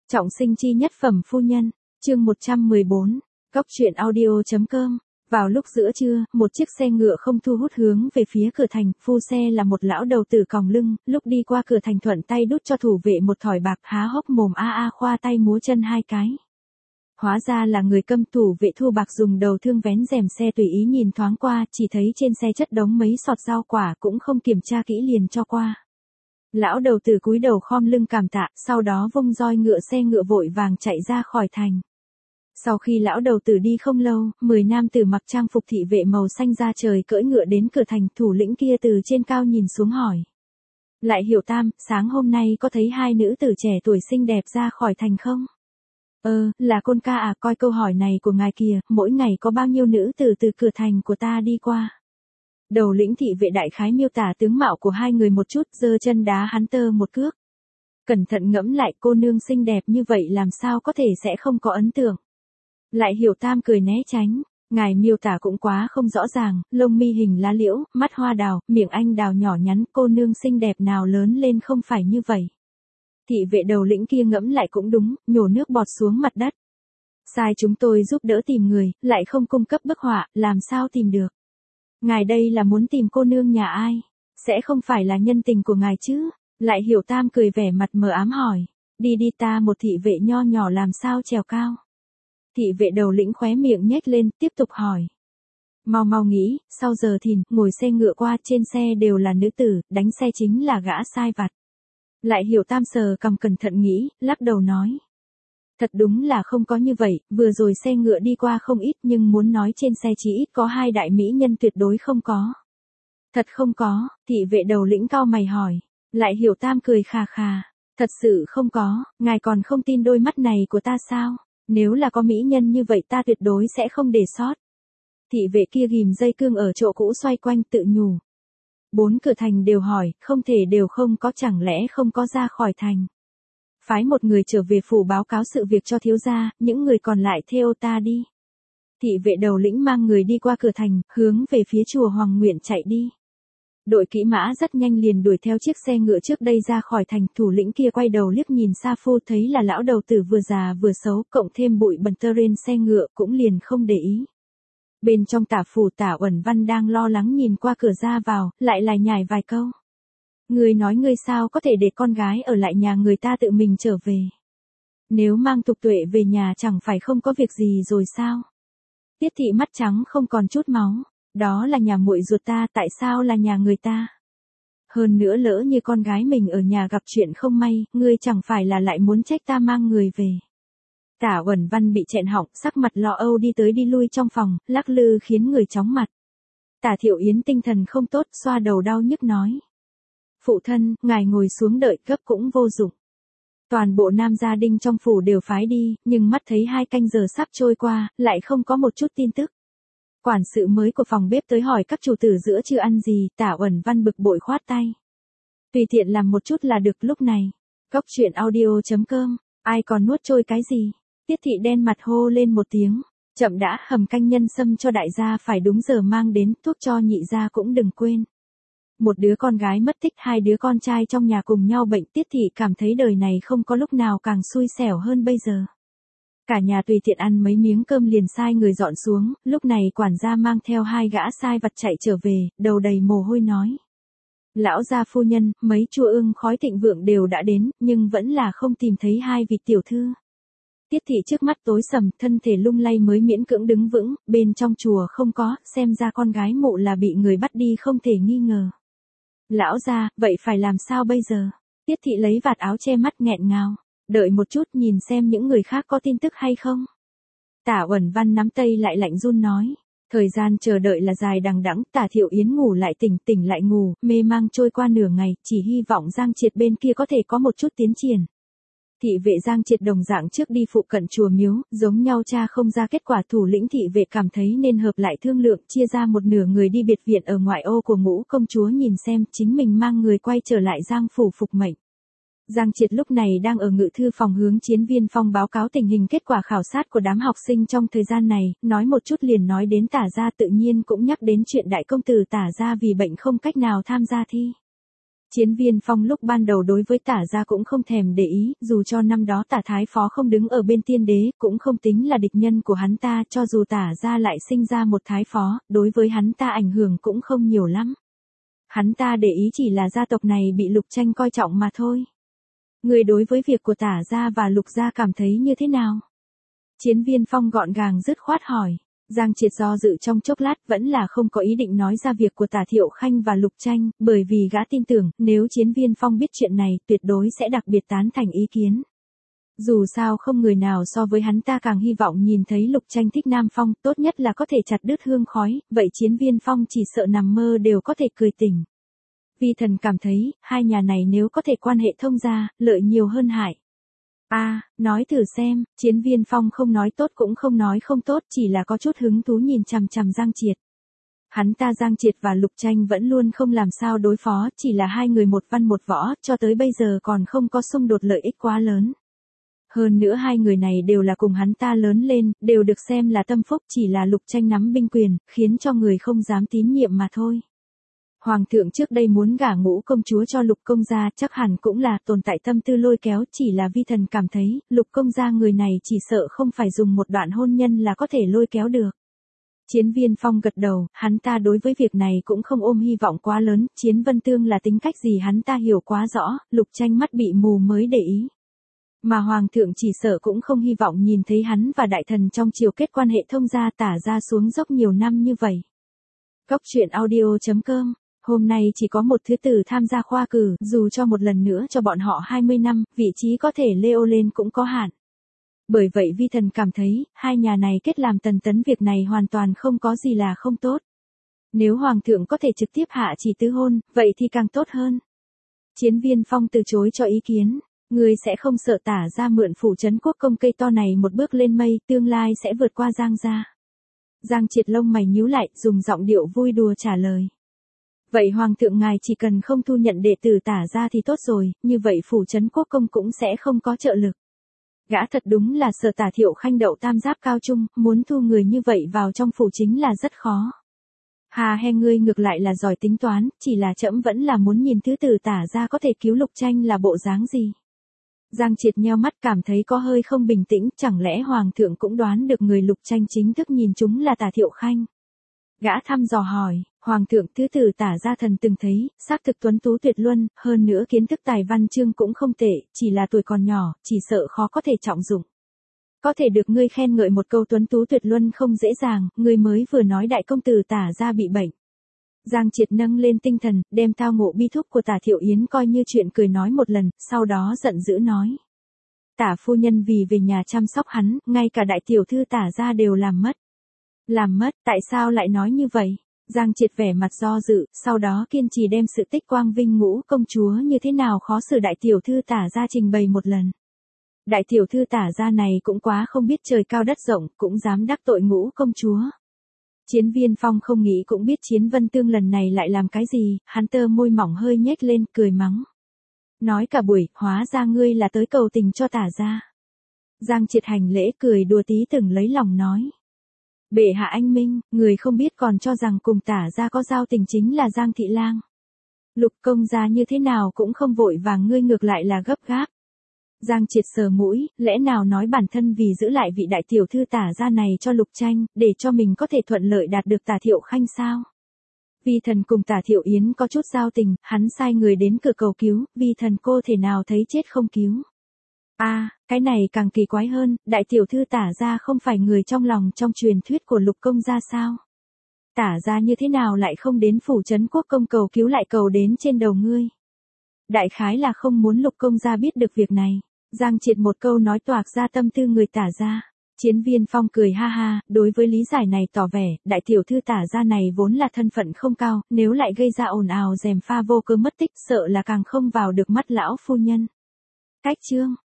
Trọng sinh chi nhất phẩm phu nhân, chương 114, Cóc truyện audio.com. Vào lúc giữa trưa, một chiếc xe ngựa không thu hút hướng về phía cửa thành, phu xe là một lão đầu tử còng lưng, lúc đi qua cửa thành thuận tay đút cho thủ vệ một thỏi bạc, há hốc mồm khoa tay múa chân hai cái. Hóa ra là người câm, thủ vệ thu bạc dùng đầu thương vén rèm xe tùy ý nhìn thoáng qua, chỉ thấy trên xe chất đống mấy sọt rau quả cũng không kiểm tra kỹ liền cho qua. Lão đầu tử cúi đầu khom lưng cảm tạ, sau đó vung roi ngựa xe ngựa vội vàng chạy ra khỏi thành. Sau khi lão đầu tử đi không lâu, 10 nam tử mặc trang phục thị vệ màu xanh ra trời cưỡi ngựa đến cửa thành, thủ lĩnh kia từ trên cao nhìn xuống hỏi. Lại Hiểu Tam, sáng hôm nay có thấy hai nữ tử trẻ tuổi xinh đẹp ra khỏi thành không? Là Côn ca à, coi câu hỏi này của ngài kìa, mỗi ngày có bao nhiêu nữ tử từ cửa thành của ta đi qua? Đầu lĩnh thị vệ đại khái miêu tả tướng mạo của hai người một chút, giơ chân đá hắn tơ một cước. Cẩn thận ngẫm lại, cô nương xinh đẹp như vậy làm sao có thể sẽ không có ấn tượng. Lại Hiểu Tam cười né tránh, ngài miêu tả cũng quá không rõ ràng, lông mi hình lá liễu, mắt hoa đào, miệng anh đào nhỏ nhắn, cô nương xinh đẹp nào lớn lên không phải như vậy. Thị vệ đầu lĩnh kia ngẫm lại cũng đúng, nhổ nước bọt xuống mặt đất. Sai chúng tôi giúp đỡ tìm người, lại không cung cấp bức họa, làm sao tìm được. Ngài đây là muốn tìm cô nương nhà ai? Sẽ không phải là nhân tình của ngài chứ? Lại Hiểu Tam cười vẻ mặt mờ ám hỏi. Đi đi, ta một thị vệ nho nhỏ làm sao trèo cao? Thị vệ đầu lĩnh khóe miệng nhếch lên, tiếp tục hỏi. Mau mau nghĩ, sau giờ thìn, ngồi xe ngựa qua, trên xe đều là nữ tử, đánh xe chính là gã sai vặt. Lại Hiểu Tam sờ cằm cẩn thận nghĩ, lắc đầu nói. Thật đúng là không có như vậy, vừa rồi xe ngựa đi qua không ít nhưng muốn nói trên xe chỉ ít có hai đại mỹ nhân tuyệt đối không có. Thật không có, thị vệ đầu lĩnh cau mày hỏi. Lại Hiểu Tam cười khà khà. Thật sự không có, ngài còn không tin đôi mắt này của ta sao? Nếu là có mỹ nhân như vậy ta tuyệt đối sẽ không để sót. Thị vệ kia ghim dây cương ở chỗ cũ xoay quanh tự nhủ. 4 cửa thành đều hỏi, không thể đều không có, chẳng lẽ không có ra khỏi thành. Phái một người trở về phủ báo cáo sự việc cho thiếu gia, những người còn lại theo ta đi. Thị vệ đầu lĩnh mang người đi qua cửa thành, hướng về phía chùa Hoàng Nguyện chạy đi. Đội kỹ mã rất nhanh liền đuổi theo chiếc xe ngựa trước đây ra khỏi thành, thủ lĩnh kia quay đầu liếc nhìn xa phu thấy là lão đầu tử vừa già vừa xấu, cộng thêm bụi bẩn tơ trên xe ngựa cũng liền không để ý. Bên trong Tả phủ Tả Uẩn Văn đang lo lắng nhìn qua cửa ra vào, lại lải nhải vài câu. Người nói ngươi sao có thể để con gái ở lại nhà người ta tự mình trở về. Nếu mang Tục Tuệ về nhà chẳng phải không có việc gì rồi sao? Tiết thị mắt trắng không còn chút máu. Đó là nhà muội ruột ta, tại sao là nhà người ta? Hơn nữa lỡ như con gái mình ở nhà gặp chuyện không may, ngươi chẳng phải là lại muốn trách ta mang người về. Tả Uẩn Văn bị chẹn họng, sắc mặt lo âu đi tới đi lui trong phòng, lắc lư khiến người chóng mặt. Tả Thiệu Yến tinh thần không tốt, xoa đầu đau nhức nói. Phụ thân, ngài ngồi xuống đợi, gấp cũng vô dụng. Toàn bộ nam gia đình trong phủ đều phái đi, nhưng mắt thấy 2 canh giờ sắp trôi qua, lại không có một chút tin tức. Quản sự mới của phòng bếp tới hỏi các chủ tử giữa chưa ăn gì, Tả Uẩn Văn bực bội khoát tay. Tùy tiện làm một chút là được. Lúc này. Cóc truyện audio.com, ai còn nuốt trôi cái gì? Tiết thị đen mặt hô lên một tiếng. Chậm đã, hầm canh nhân sâm cho đại gia phải đúng giờ mang đến, thuốc cho nhị gia cũng đừng quên. Một đứa con gái mất tích, 2 đứa con trai trong nhà cùng nhau bệnh, Tiết thị cảm thấy đời này không có lúc nào càng xui xẻo hơn bây giờ. Cả nhà tùy tiện ăn mấy miếng cơm liền sai người dọn xuống, lúc này quản gia mang theo 2 gã sai vặt chạy trở về, đầu đầy mồ hôi nói. Lão gia phu nhân, mấy chua ương khói thịnh vượng đều đã đến, nhưng vẫn là không tìm thấy 2 vị tiểu thư. Tiết thị trước mắt tối sầm, thân thể lung lay mới miễn cưỡng đứng vững, bên trong chùa không có, xem ra con gái mụ là bị người bắt đi không thể nghi ngờ. Lão gia, vậy phải làm sao bây giờ? Tiết thị lấy vạt áo che mắt nghẹn ngào. Đợi một chút nhìn xem những người khác có tin tức hay không. Tả Uẩn Văn nắm tay lại lạnh run nói. Thời gian chờ đợi là dài đằng đẵng, Tả Thiệu Yến ngủ lại tỉnh, tỉnh lại ngủ, mê mang trôi qua nửa ngày, chỉ hy vọng Giang Triệt bên kia có thể có một chút tiến triển. Thị vệ Giang Triệt đồng dạng trước đi phụ cận chùa miếu, giống nhau cha không ra kết quả, thủ lĩnh thị vệ cảm thấy nên hợp lại thương lượng, chia ra một nửa người đi biệt viện ở ngoại ô của Ngũ công chúa nhìn xem chính mình mang người quay trở lại Giang phủ phục mệnh. Giang Triệt lúc này đang ở ngự thư phòng hướng Chiến Viên Phong báo cáo tình hình kết quả khảo sát của đám học sinh trong thời gian này, nói một chút liền nói đến Tả gia, tự nhiên cũng nhắc đến chuyện đại công tử Tả gia vì bệnh không cách nào tham gia thi. Chiến Viên Phong lúc ban đầu đối với Tả gia cũng không thèm để ý, dù cho năm đó Tả Thái Phó không đứng ở bên tiên đế, cũng không tính là địch nhân của hắn ta, cho dù Tả gia lại sinh ra một Thái Phó, đối với hắn ta ảnh hưởng cũng không nhiều lắm. Hắn ta để ý chỉ là gia tộc này bị Lục Tranh coi trọng mà thôi. Người đối với việc của Tả gia và Lục gia cảm thấy như thế nào? Chiến Viên Phong gọn gàng dứt khoát hỏi. Giang Triệt do dự trong chốc lát vẫn là không có ý định nói ra việc của Tả Thiệu Khanh và Lục Tranh, bởi vì gã tin tưởng, nếu Chiến Viên Phong biết chuyện này, tuyệt đối sẽ đặc biệt tán thành ý kiến. Dù sao không người nào so với hắn ta càng hy vọng nhìn thấy Lục Tranh thích Nam Phong, tốt nhất là có thể chặt đứt hương khói, vậy Chiến Viên Phong chỉ sợ nằm mơ đều có thể cười tỉnh. Vi Thần cảm thấy, hai nhà này nếu có thể quan hệ thông gia, lợi nhiều hơn hại. Nói thử xem, Chiến Viên Phong không nói tốt cũng không nói không tốt, chỉ là có chút hứng thú nhìn chằm chằm Giang Triệt. Hắn ta Giang Triệt và Lục Tranh vẫn luôn không làm sao đối phó, chỉ là hai người một văn một võ, cho tới bây giờ còn không có xung đột lợi ích quá lớn. Hơn nữa hai người này đều là cùng hắn ta lớn lên, đều được xem là tâm phúc, chỉ là Lục Tranh nắm binh quyền, khiến cho người không dám tín nhiệm mà thôi. Hoàng thượng trước đây muốn gả Ngũ công chúa cho Lục công gia, chắc hẳn cũng là tồn tại tâm tư lôi kéo, chỉ là Vi Thần cảm thấy, Lục công gia người này chỉ sợ không phải dùng một đoạn hôn nhân là có thể lôi kéo được. Chiến Viên Phong gật đầu, hắn ta đối với việc này cũng không ôm hy vọng quá lớn, Chiến Vân Tương là tính cách gì hắn ta hiểu quá rõ, Lục Tranh mắt bị mù mới để ý. Mà Hoàng thượng chỉ sợ cũng không hy vọng nhìn thấy hắn và đại thần trong triều kết quan hệ thông gia Tả ra xuống dốc nhiều năm như vậy. Góc truyện audio.com. Hôm nay chỉ có một thứ tử tham gia khoa cử, dù cho một lần nữa cho bọn họ 20 năm, vị trí có thể leo lên cũng có hạn. Bởi vậy Vi Thần cảm thấy, hai nhà này kết làm tần tấn việc này hoàn toàn không có gì là không tốt. Nếu Hoàng thượng có thể trực tiếp hạ chỉ tứ hôn, vậy thì càng tốt hơn. Chiến Viên Phong từ chối cho ý kiến. Người sẽ không sợ Tả ra mượn phủ trấn quốc công cây to này một bước lên mây, tương lai sẽ vượt qua Giang gia. Giang Triệt lông mày nhíu lại, dùng giọng điệu vui đùa trả lời. Vậy Hoàng thượng ngài chỉ cần không thu nhận đệ tử Tả ra thì tốt rồi, như vậy phủ trấn quốc công cũng sẽ không có trợ lực. Gã thật đúng là sợ Tả Thiệu Khanh đậu tam giáp cao trung, muốn thu người như vậy vào trong phủ chính là rất khó. Hà he ngươi ngược lại là giỏi tính toán, chỉ là trẫm vẫn là muốn nhìn thứ tử Tả ra có thể cứu Lục Tranh là bộ dáng gì. Giang Triệt nheo mắt cảm thấy có hơi không bình tĩnh, chẳng lẽ Hoàng thượng cũng đoán được người Lục Tranh chính thức nhìn chúng là Tả Thiệu Khanh. Gã thăm dò hỏi, Hoàng thượng thứ tử Tả gia thần từng thấy, xác thực tuấn tú tuyệt luân, hơn nữa kiến thức tài văn chương cũng không tệ, chỉ là tuổi còn nhỏ, chỉ sợ khó có thể trọng dụng. Có thể được ngươi khen ngợi một câu tuấn tú tuyệt luân không dễ dàng, ngươi mới vừa nói đại công tử Tả gia bị bệnh. Giang Triệt nâng lên tinh thần, đem tao ngộ bi thúc của Tả Thiệu Yến coi như chuyện cười nói một lần, sau đó giận dữ nói. Tả phu nhân vì về nhà chăm sóc hắn, ngay cả đại tiểu thư Tả gia đều làm mất. Làm mất, tại sao lại nói như vậy? Giang Triệt vẻ mặt do dự, sau đó kiên trì đem sự tích quang vinh Ngũ công chúa như thế nào khó xử đại tiểu thư Tả gia trình bày một lần. Đại tiểu thư Tả gia này cũng quá không biết trời cao đất rộng, cũng dám đắc tội Ngũ công chúa. Chiến Viên Phong không nghĩ cũng biết Chiến Vân Tương lần này lại làm cái gì, hắn tơ môi mỏng hơi nhếch lên, cười mắng. Nói cả buổi, hóa ra ngươi là tới cầu tình cho Tả gia. Giang Triệt hành lễ cười đùa tí từng lấy lòng nói. Bệ hạ anh minh, người không biết còn cho rằng cùng Tả gia có giao tình chính là Giang thị lang. Lục công gia như thế nào cũng không vội vàng, ngươi ngược lại là gấp gáp. Giang Triệt sờ mũi, lẽ nào nói bản thân vì giữ lại vị đại tiểu thư Tả gia này cho Lục Tranh, để cho mình có thể thuận lợi đạt được Tả Thiệu Khanh sao? Vi thần cùng Tả Thiệu Yến có chút giao tình, hắn sai người đến cửa cầu cứu, vi thần cô thể nào thấy chết không cứu. Cái này càng kỳ quái hơn, đại tiểu thư Tả gia không phải người trong lòng trong truyền thuyết của Lục công gia sao? Tả gia như thế nào lại không đến phủ trấn quốc công cầu cứu lại cầu đến trên đầu ngươi? Đại khái là không muốn Lục công gia biết được việc này. Giang Triệt một câu nói toạc ra tâm tư người Tả gia. Chiến Viên Phong cười ha ha, đối với lý giải này tỏ vẻ, đại tiểu thư Tả gia này vốn là thân phận không cao, nếu lại gây ra ồn ào rèm pha vô cơ mất tích, sợ là càng không vào được mắt lão phu nhân. Cách chương